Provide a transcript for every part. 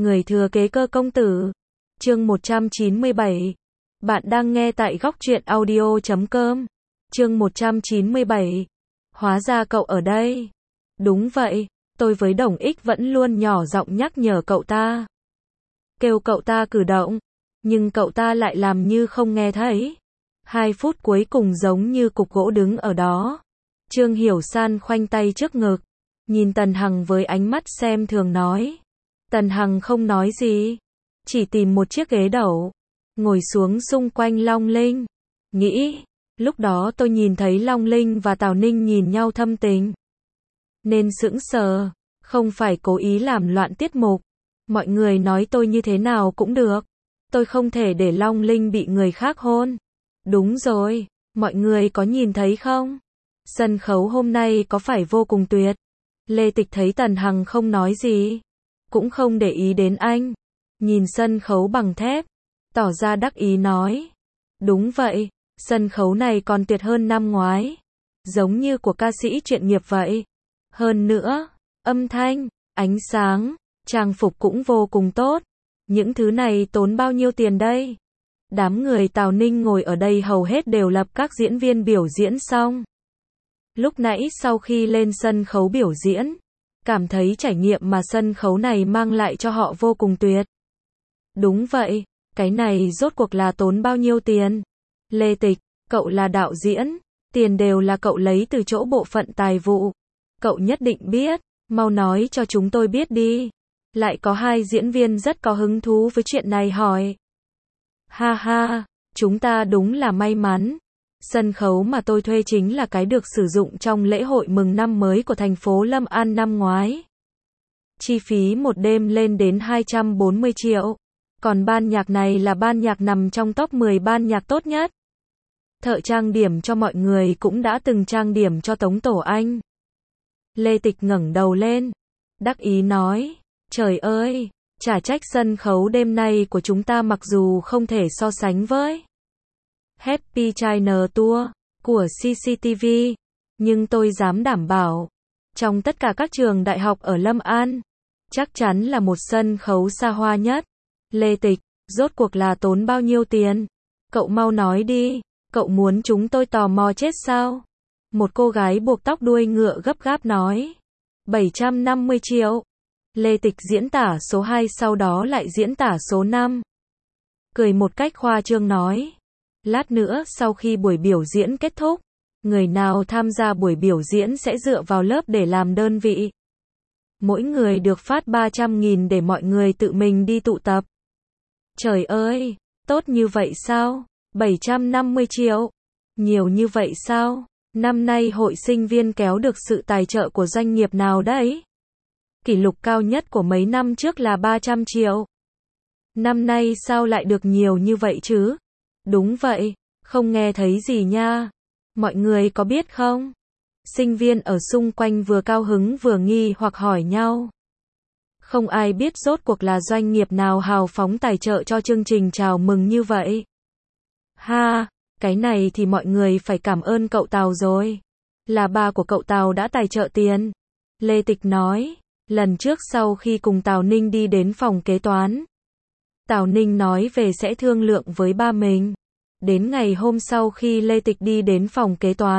Người thừa kế Cơ công tử. Chương 197. Bạn đang nghe tại góc truyện audio.com. Chương 197. Hóa ra cậu ở đây. Đúng vậy, tôi với Đồng Ích vẫn luôn nhỏ giọng nhắc nhở cậu ta. Kêu cậu ta cử động, nhưng cậu ta lại làm như không nghe thấy. 2 phút cuối cùng giống như cục gỗ đứng ở đó. Trương Hiểu San khoanh tay trước ngực, nhìn Tần Hằng với ánh mắt xem thường nói. Tần Hằng không nói gì, chỉ tìm một chiếc ghế đẩu, ngồi xuống xung quanh Long Linh. Nghĩ, lúc đó tôi nhìn thấy Long Linh và Tào Ninh nhìn nhau thâm tình, nên sững sờ, không phải cố ý làm loạn tiết mục. Mọi người nói tôi như thế nào cũng được, tôi không thể để Long Linh bị người khác hôn. Đúng rồi, mọi người có nhìn thấy không? Sân khấu hôm nay có phải vô cùng tuyệt? Lê Tịch thấy Tần Hằng không nói gì, cũng không để ý đến anh, nhìn sân khấu bằng thép, tỏ ra đắc ý nói. Đúng vậy, sân khấu này còn tuyệt hơn năm ngoái, giống như của ca sĩ chuyên nghiệp vậy. Hơn nữa, âm thanh, ánh sáng, trang phục cũng vô cùng tốt. Những thứ này tốn bao nhiêu tiền đây? Đám người Tào Ninh ngồi ở đây hầu hết đều là các diễn viên biểu diễn xong. Lúc nãy sau khi lên sân khấu biểu diễn, cảm thấy trải nghiệm mà sân khấu này mang lại cho họ vô cùng tuyệt. Đúng vậy, cái này rốt cuộc là tốn bao nhiêu tiền? Lê Tịch, cậu là đạo diễn, tiền đều là cậu lấy từ chỗ bộ phận tài vụ. Cậu nhất định biết, mau nói cho chúng tôi biết đi. Lại có 2 diễn viên rất có hứng thú với chuyện này hỏi. Ha ha, chúng ta đúng là may mắn. Sân khấu mà tôi thuê chính là cái được sử dụng trong lễ hội mừng năm mới của thành phố Lâm An năm ngoái. Chi phí một đêm lên đến 240 triệu. Còn ban nhạc này là ban nhạc nằm trong top 10 ban nhạc tốt nhất. Thợ trang điểm cho mọi người cũng đã từng trang điểm cho Tống Tổ Anh. Lê Tịch ngẩng đầu lên, đắc ý nói, trời ơi, chả trách sân khấu đêm nay của chúng ta mặc dù không thể so sánh với Happy China Tour của CCTV, nhưng tôi dám đảm bảo, trong tất cả các trường đại học ở Lâm An, chắc chắn là một sân khấu xa hoa nhất. Lê Tịch, rốt cuộc là tốn bao nhiêu tiền? Cậu mau nói đi, cậu muốn chúng tôi tò mò chết sao? Một cô gái buộc tóc đuôi ngựa gấp gáp nói. 750 triệu. Lê Tịch diễn tả số 2 sau đó lại diễn tả số 5. Cười một cách khoa trương nói. Lát nữa sau khi buổi biểu diễn kết thúc, người nào tham gia buổi biểu diễn sẽ dựa vào lớp để làm đơn vị. Mỗi người được phát 300.000 để mọi người tự mình đi tụ tập. Trời ơi, tốt như vậy sao? 750 triệu. Nhiều như vậy sao? Năm nay hội sinh viên kéo được sự tài trợ của doanh nghiệp nào đấy? Kỷ lục cao nhất của mấy năm trước là 300 triệu. Năm nay sao lại được nhiều như vậy chứ? Đúng vậy, không nghe thấy gì nha. Mọi người có biết không? Sinh viên ở xung quanh vừa cao hứng vừa nghi hoặc hỏi nhau. Không ai biết rốt cuộc là doanh nghiệp nào hào phóng tài trợ cho chương trình chào mừng như vậy. Ha, cái này thì mọi người phải cảm ơn cậu Tào rồi. Là ba của cậu Tào đã tài trợ tiền. Lê Tịch nói, lần trước sau khi cùng Tào Ninh đi đến phòng kế toán, Tào Ninh nói về sẽ thương lượng với ba mình. Đến ngày hôm sau khi Lê Tịch đi đến phòng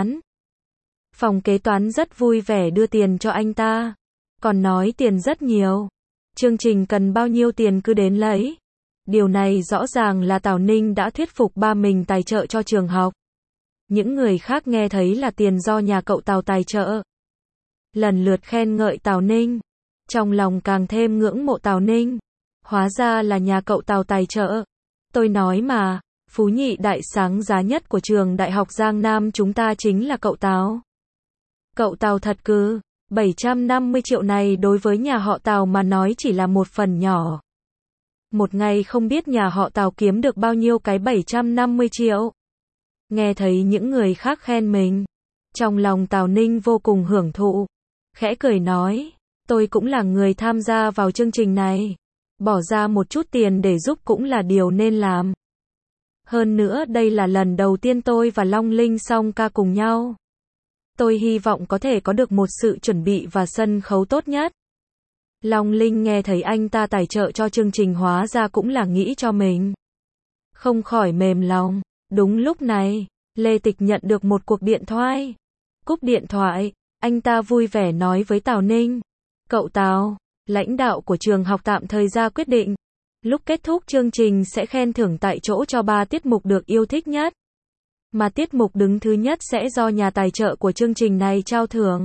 kế toán rất vui vẻ đưa tiền cho anh ta. Còn nói tiền rất nhiều. Chương trình cần bao nhiêu tiền cứ đến lấy. Điều này rõ ràng là Tào Ninh đã thuyết phục ba mình tài trợ cho trường học. Những người khác nghe thấy là tiền do nhà cậu Tào tài trợ, lần lượt khen ngợi Tào Ninh. Trong lòng càng thêm ngưỡng mộ Tào Ninh. Hóa ra là nhà cậu Tào tài trợ. Tôi nói mà, phú nhị đại sáng giá nhất của trường đại học Giang Nam chúng ta chính là cậu Tào. Cậu Tào thật cừ, 750 triệu này đối với nhà họ Tào mà nói chỉ là một phần nhỏ. Một ngày không biết nhà họ Tào kiếm được bao nhiêu cái 750 triệu. Nghe thấy những người khác khen mình, trong lòng Tào Ninh vô cùng hưởng thụ. Khẽ cười nói, tôi cũng là người tham gia vào chương trình này. Bỏ ra một chút tiền để giúp cũng là điều nên làm. Hơn nữa đây là lần đầu tiên tôi và Long Linh song ca cùng nhau. Tôi hy vọng có thể có được một sự chuẩn bị và sân khấu tốt nhất. Long Linh nghe thấy anh ta tài trợ cho chương trình hóa ra cũng là nghĩ cho mình. Không khỏi mềm lòng. Đúng lúc này, Lê Tịch nhận được một cuộc điện thoại. Cúp điện thoại, anh ta vui vẻ nói với Tào Ninh. Cậu Tào, lãnh đạo của trường học tạm thời ra quyết định. Lúc kết thúc chương trình sẽ khen thưởng tại chỗ cho 3 tiết mục được yêu thích nhất. Mà tiết mục đứng thứ nhất sẽ do nhà tài trợ của chương trình này trao thưởng.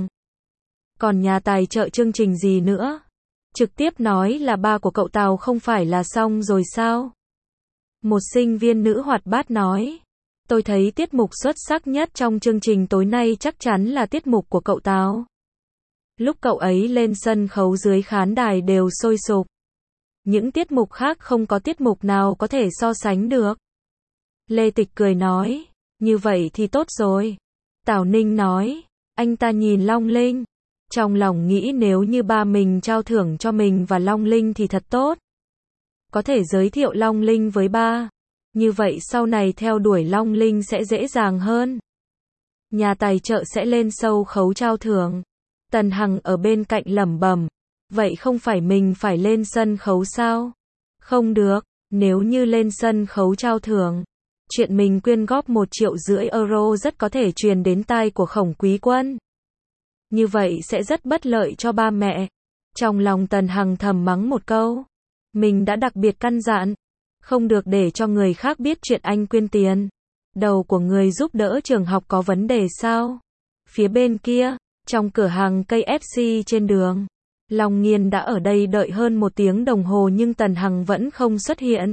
Còn nhà tài trợ chương trình gì nữa? Trực tiếp nói là ba của cậu Tào không phải là xong rồi sao? Một sinh viên nữ hoạt bát nói. Tôi thấy tiết mục xuất sắc nhất trong chương trình tối nay chắc chắn là tiết mục của cậu Tào. Lúc cậu ấy lên sân khấu dưới khán đài đều sôi sục. Những tiết mục khác không có tiết mục nào có thể so sánh được. Lê Tịch cười nói. Như vậy thì tốt rồi. Tào Ninh nói. Anh ta nhìn Long Linh. Trong lòng nghĩ nếu như ba mình trao thưởng cho mình và Long Linh thì thật tốt. Có thể giới thiệu Long Linh với ba. Như vậy sau này theo đuổi Long Linh sẽ dễ dàng hơn. Nhà tài trợ sẽ lên sâu khấu trao thưởng. Tần Hằng ở bên cạnh lẩm bẩm. Vậy không phải mình phải lên sân khấu sao? Không được, nếu như lên sân khấu trao thưởng. Chuyện mình quyên góp 1,5 triệu euro rất có thể truyền đến tai của Khổng Quý Quân. Như vậy sẽ rất bất lợi cho ba mẹ. Trong lòng Tần Hằng thầm mắng một câu. Mình đã đặc biệt căn dặn. Không được để cho người khác biết chuyện anh quyên tiền. Đầu của người giúp đỡ trường học có vấn đề sao? Phía bên kia, trong cửa hàng cây FC trên đường. Long Nghiên đã ở đây đợi hơn 1 tiếng đồng hồ nhưng Tần Hằng vẫn không xuất hiện.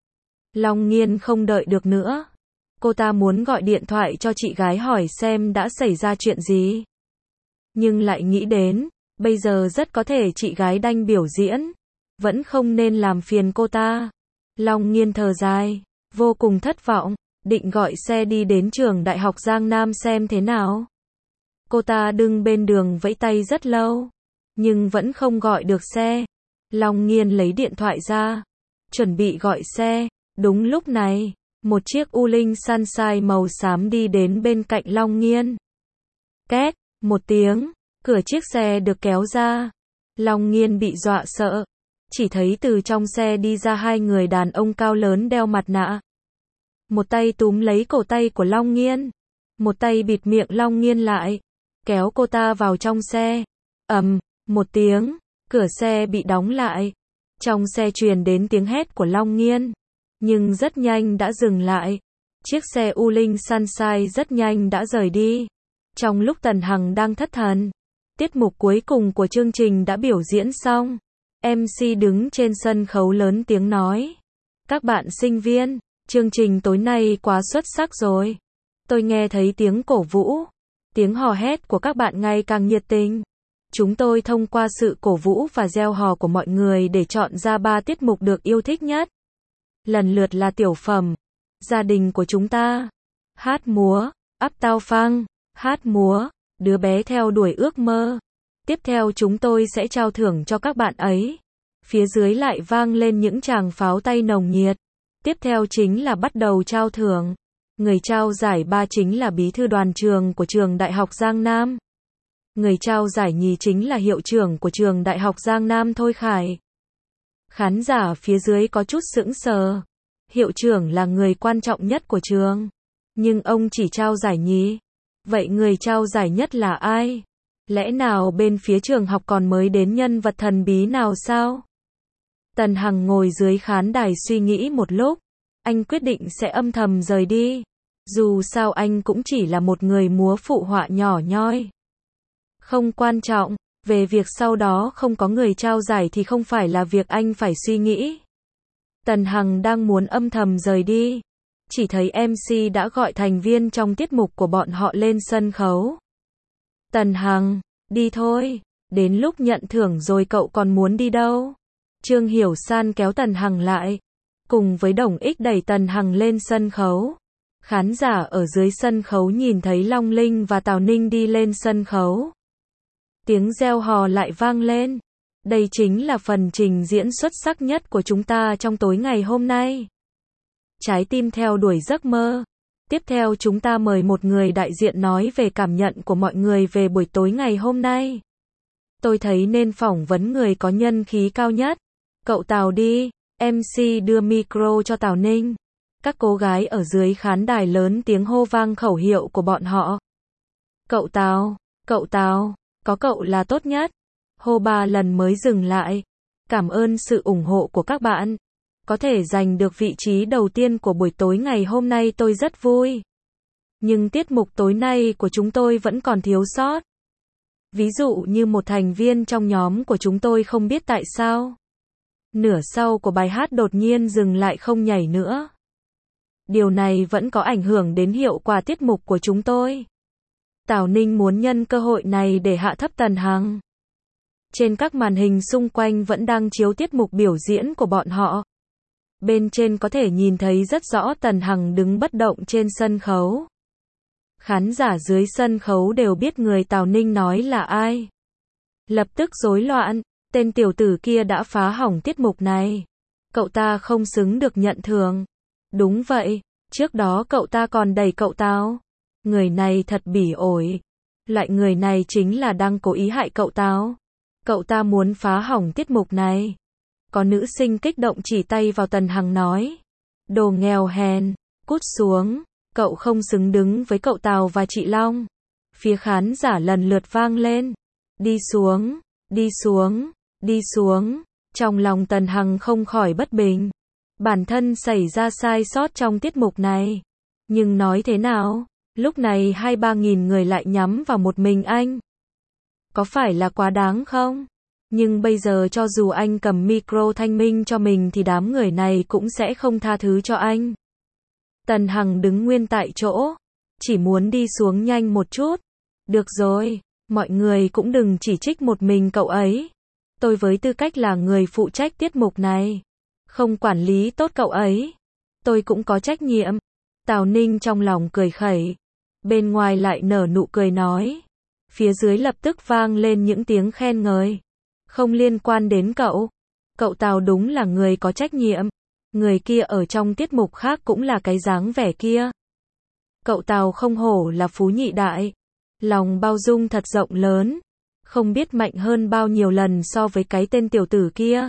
Long Nghiên không đợi được nữa. Cô ta muốn gọi điện thoại cho chị gái hỏi xem đã xảy ra chuyện gì. Nhưng lại nghĩ đến, bây giờ rất có thể chị gái đang biểu diễn. Vẫn không nên làm phiền cô ta. Long Nghiên thở dài, vô cùng thất vọng, định gọi xe đi đến trường Đại học Giang Nam xem thế nào. Cô ta đứng bên đường vẫy tay rất lâu, nhưng vẫn không gọi được xe. Long Nghiên lấy điện thoại ra, chuẩn bị gọi xe. Đúng lúc này, một chiếc U Linh Sunshine màu xám đi đến bên cạnh Long Nghiên. Két, một tiếng, cửa chiếc xe được kéo ra. Long Nghiên bị dọa sợ. Chỉ thấy từ trong xe đi ra 2 người đàn ông cao lớn đeo mặt nạ. Một tay túm lấy cổ tay của Long Nghiên. Một tay bịt miệng Long Nghiên lại. Kéo cô ta vào trong xe. Ầm, một tiếng, cửa xe bị đóng lại. Trong xe truyền đến tiếng hét của Long Nghiên. Nhưng rất nhanh đã dừng lại. Chiếc xe U Linh Sunshine rất nhanh đã rời đi. Trong lúc Tần Hằng đang thất thần, tiết mục cuối cùng của chương trình đã biểu diễn xong. MC đứng trên sân khấu lớn tiếng nói. Các bạn sinh viên, chương trình tối nay quá xuất sắc rồi. Tôi nghe thấy tiếng cổ vũ, tiếng hò hét của các bạn ngày càng nhiệt tình. Chúng tôi thông qua sự cổ vũ và reo hò của mọi người để chọn ra 3 tiết mục được yêu thích nhất. Lần lượt là tiểu phẩm, gia đình của chúng ta, hát múa, Uptown Funk, hát múa, đứa bé theo đuổi ước mơ. Tiếp theo chúng tôi sẽ trao thưởng cho các bạn ấy. Phía dưới lại vang lên những tràng pháo tay nồng nhiệt. Tiếp theo chính là bắt đầu trao thưởng. Người trao giải 3 chính là bí thư đoàn trường của trường Đại học Giang Nam. Người trao giải nhì chính là hiệu trưởng của trường Đại học Giang Nam Thôi Khải. Khán giả phía dưới có chút sững sờ. Hiệu trưởng là người quan trọng nhất của trường. Nhưng ông chỉ trao giải nhì. Vậy người trao giải nhất là ai? Lẽ nào bên phía trường học còn mới đến nhân vật thần bí nào sao? Tần Hằng ngồi dưới khán đài suy nghĩ một lúc. Anh quyết định sẽ âm thầm rời đi. Dù sao anh cũng chỉ là một người múa phụ họa nhỏ nhoi. Không quan trọng, về việc sau đó không có người trao giải thì không phải là việc anh phải suy nghĩ. Tần Hằng đang muốn âm thầm rời đi. Chỉ thấy MC đã gọi thành viên trong tiết mục của bọn họ lên sân khấu. Tần Hằng, đi thôi, đến lúc nhận thưởng rồi cậu còn muốn đi đâu? Trương Hiểu San kéo Tần Hằng lại, cùng với Đồng Ích đẩy Tần Hằng lên sân khấu. Khán giả ở dưới sân khấu nhìn thấy Long Linh và Tào Ninh đi lên sân khấu. Tiếng reo hò lại vang lên. Đây chính là phần trình diễn xuất sắc nhất của chúng ta trong tối ngày hôm nay. Trái tim theo đuổi giấc mơ. Tiếp theo chúng ta mời một người đại diện nói về cảm nhận của mọi người về buổi tối ngày hôm nay. Tôi thấy nên phỏng vấn người có nhân khí cao nhất. Cậu Tào đi. MC đưa micro cho Tào Ninh. Các cô gái ở dưới khán đài lớn tiếng hô vang khẩu hiệu của bọn họ. Cậu Tào, có cậu là tốt nhất. Hô 3 lần mới dừng lại. Cảm ơn sự ủng hộ của các bạn. Có thể giành được vị trí đầu tiên của buổi tối ngày hôm nay tôi rất vui. Nhưng tiết mục tối nay của chúng tôi vẫn còn thiếu sót. Ví dụ như một thành viên trong nhóm của chúng tôi không biết tại sao. Nửa sau của bài hát đột nhiên dừng lại không nhảy nữa. Điều này vẫn có ảnh hưởng đến hiệu quả tiết mục của chúng tôi. Tào Ninh muốn nhân cơ hội này để hạ thấp Tần Hằng. Trên các màn hình xung quanh vẫn đang chiếu tiết mục biểu diễn của bọn họ. Bên trên có thể nhìn thấy rất rõ Tần Hằng đứng bất động trên sân khấu. Khán giả dưới sân khấu đều biết người Tào Ninh nói là ai. Lập tức rối loạn, tên tiểu tử kia đã phá hỏng tiết mục này. Cậu ta không xứng được nhận thưởng. Đúng vậy, trước đó cậu ta còn đẩy cậu Tào. Người này thật bỉ ổi. Loại người này chính là đang cố ý hại cậu Tào. Cậu ta muốn phá hỏng tiết mục này. Có nữ sinh kích động chỉ tay vào Tần Hằng nói. Đồ nghèo hèn, cút xuống. Cậu không xứng đứng với cậu Tào và chị Long. Phía khán giả lần lượt vang lên. Đi xuống, đi xuống, đi xuống. Trong lòng Tần Hằng không khỏi bất bình. Bản thân xảy ra sai sót trong tiết mục này. Nhưng nói thế nào, lúc này 2-3 nghìn người lại nhắm vào một mình anh. Có phải là quá đáng không? Nhưng bây giờ cho dù anh cầm micro thanh minh cho mình thì đám người này cũng sẽ không tha thứ cho anh. Tần Hằng đứng nguyên tại chỗ. Chỉ muốn đi xuống nhanh một chút. Được rồi, mọi người cũng đừng chỉ trích một mình cậu ấy. Tôi với tư cách là người phụ trách tiết mục này. Không quản lý tốt cậu ấy. Tôi cũng có trách nhiệm. Tào Ninh trong lòng cười khẩy. Bên ngoài lại nở nụ cười nói. Phía dưới lập tức vang lên những tiếng khen ngợi. Không liên quan đến cậu. Cậu Tào đúng là người có trách nhiệm. Người kia ở trong tiết mục khác cũng là cái dáng vẻ kia. Cậu Tào không hổ là phú nhị đại. Lòng bao dung thật rộng lớn. Không biết mạnh hơn bao nhiêu lần so với cái tên tiểu tử kia.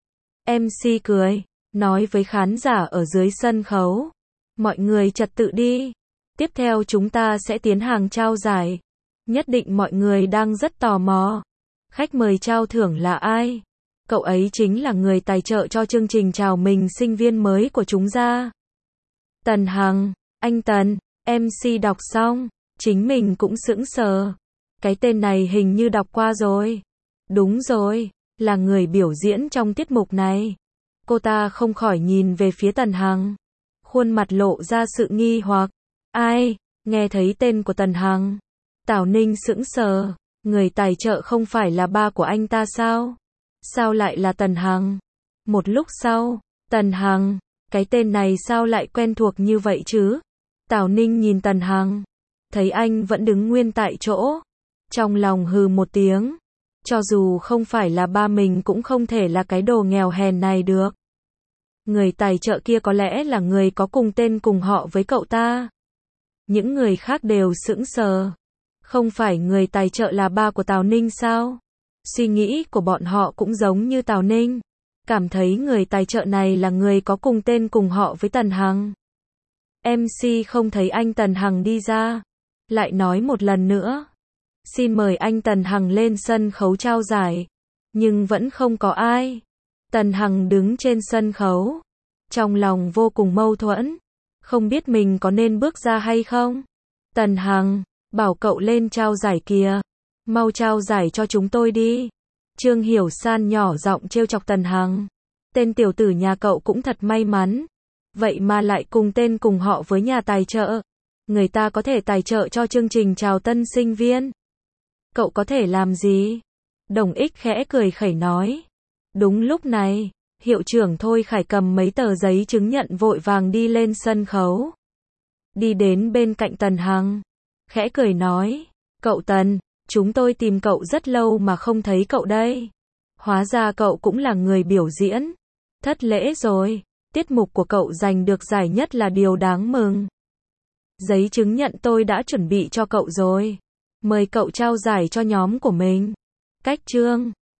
MC cười. Nói với khán giả ở dưới sân khấu. Mọi người trật tự đi. Tiếp theo chúng ta sẽ tiến hành trao giải. Nhất định mọi người đang rất tò mò. Khách mời trao thưởng là ai? Cậu ấy chính là người tài trợ cho chương trình chào mừng sinh viên mới của chúng ta. Tần Hằng, anh Tần, MC đọc xong, chính mình cũng sững sờ. Cái tên này hình như đọc qua rồi. Đúng rồi, là người biểu diễn trong tiết mục này. Cô ta không khỏi nhìn về phía Tần Hằng. Khuôn mặt lộ ra sự nghi hoặc. Ai? Nghe thấy tên của Tần Hằng. Tào Ninh sững sờ. Người tài trợ không phải là ba của anh ta sao? Sao lại là Tần Hằng? Một lúc sau, Tần Hằng, cái tên này sao lại quen thuộc như vậy chứ? Tào Ninh nhìn Tần Hằng, thấy anh vẫn đứng nguyên tại chỗ. Trong lòng hừ một tiếng. Cho dù không phải là ba mình cũng không thể là cái đồ nghèo hèn này được. Người tài trợ kia có lẽ là người có cùng tên cùng họ với cậu ta. Những người khác đều sững sờ. Không phải người tài trợ là ba của Tào Ninh sao? Suy nghĩ của bọn họ cũng giống như Tào Ninh. Cảm thấy người tài trợ này là người có cùng tên cùng họ với Tần Hằng. MC không thấy anh Tần Hằng đi ra. Lại nói một lần nữa. Xin mời anh Tần Hằng lên sân khấu trao giải. Nhưng vẫn không có ai. Tần Hằng đứng trên sân khấu. Trong lòng vô cùng mâu thuẫn. Không biết mình có nên bước ra hay không? Tần Hằng, bảo cậu lên trao giải kìa. Mau trao giải cho chúng tôi đi. Trương Hiểu San nhỏ giọng trêu chọc Tần Hằng. Tên tiểu tử nhà cậu cũng thật may mắn. Vậy mà lại cùng tên cùng họ với nhà tài trợ. Người ta có thể tài trợ cho chương trình chào tân sinh viên. Cậu có thể làm gì? Đồng Ích khẽ cười khẩy nói. Đúng lúc này, hiệu trưởng Thôi Khải cầm mấy tờ giấy chứng nhận vội vàng đi lên sân khấu. Đi đến bên cạnh Tần Hằng. Khẽ cười nói. Cậu Tần, chúng tôi tìm cậu rất lâu mà không thấy cậu đây. Hóa ra cậu cũng là người biểu diễn. Thất lễ rồi. Tiết mục của cậu giành được giải nhất là điều đáng mừng. Giấy chứng nhận tôi đã chuẩn bị cho cậu rồi. Mời cậu trao giải cho nhóm của mình. Cách chương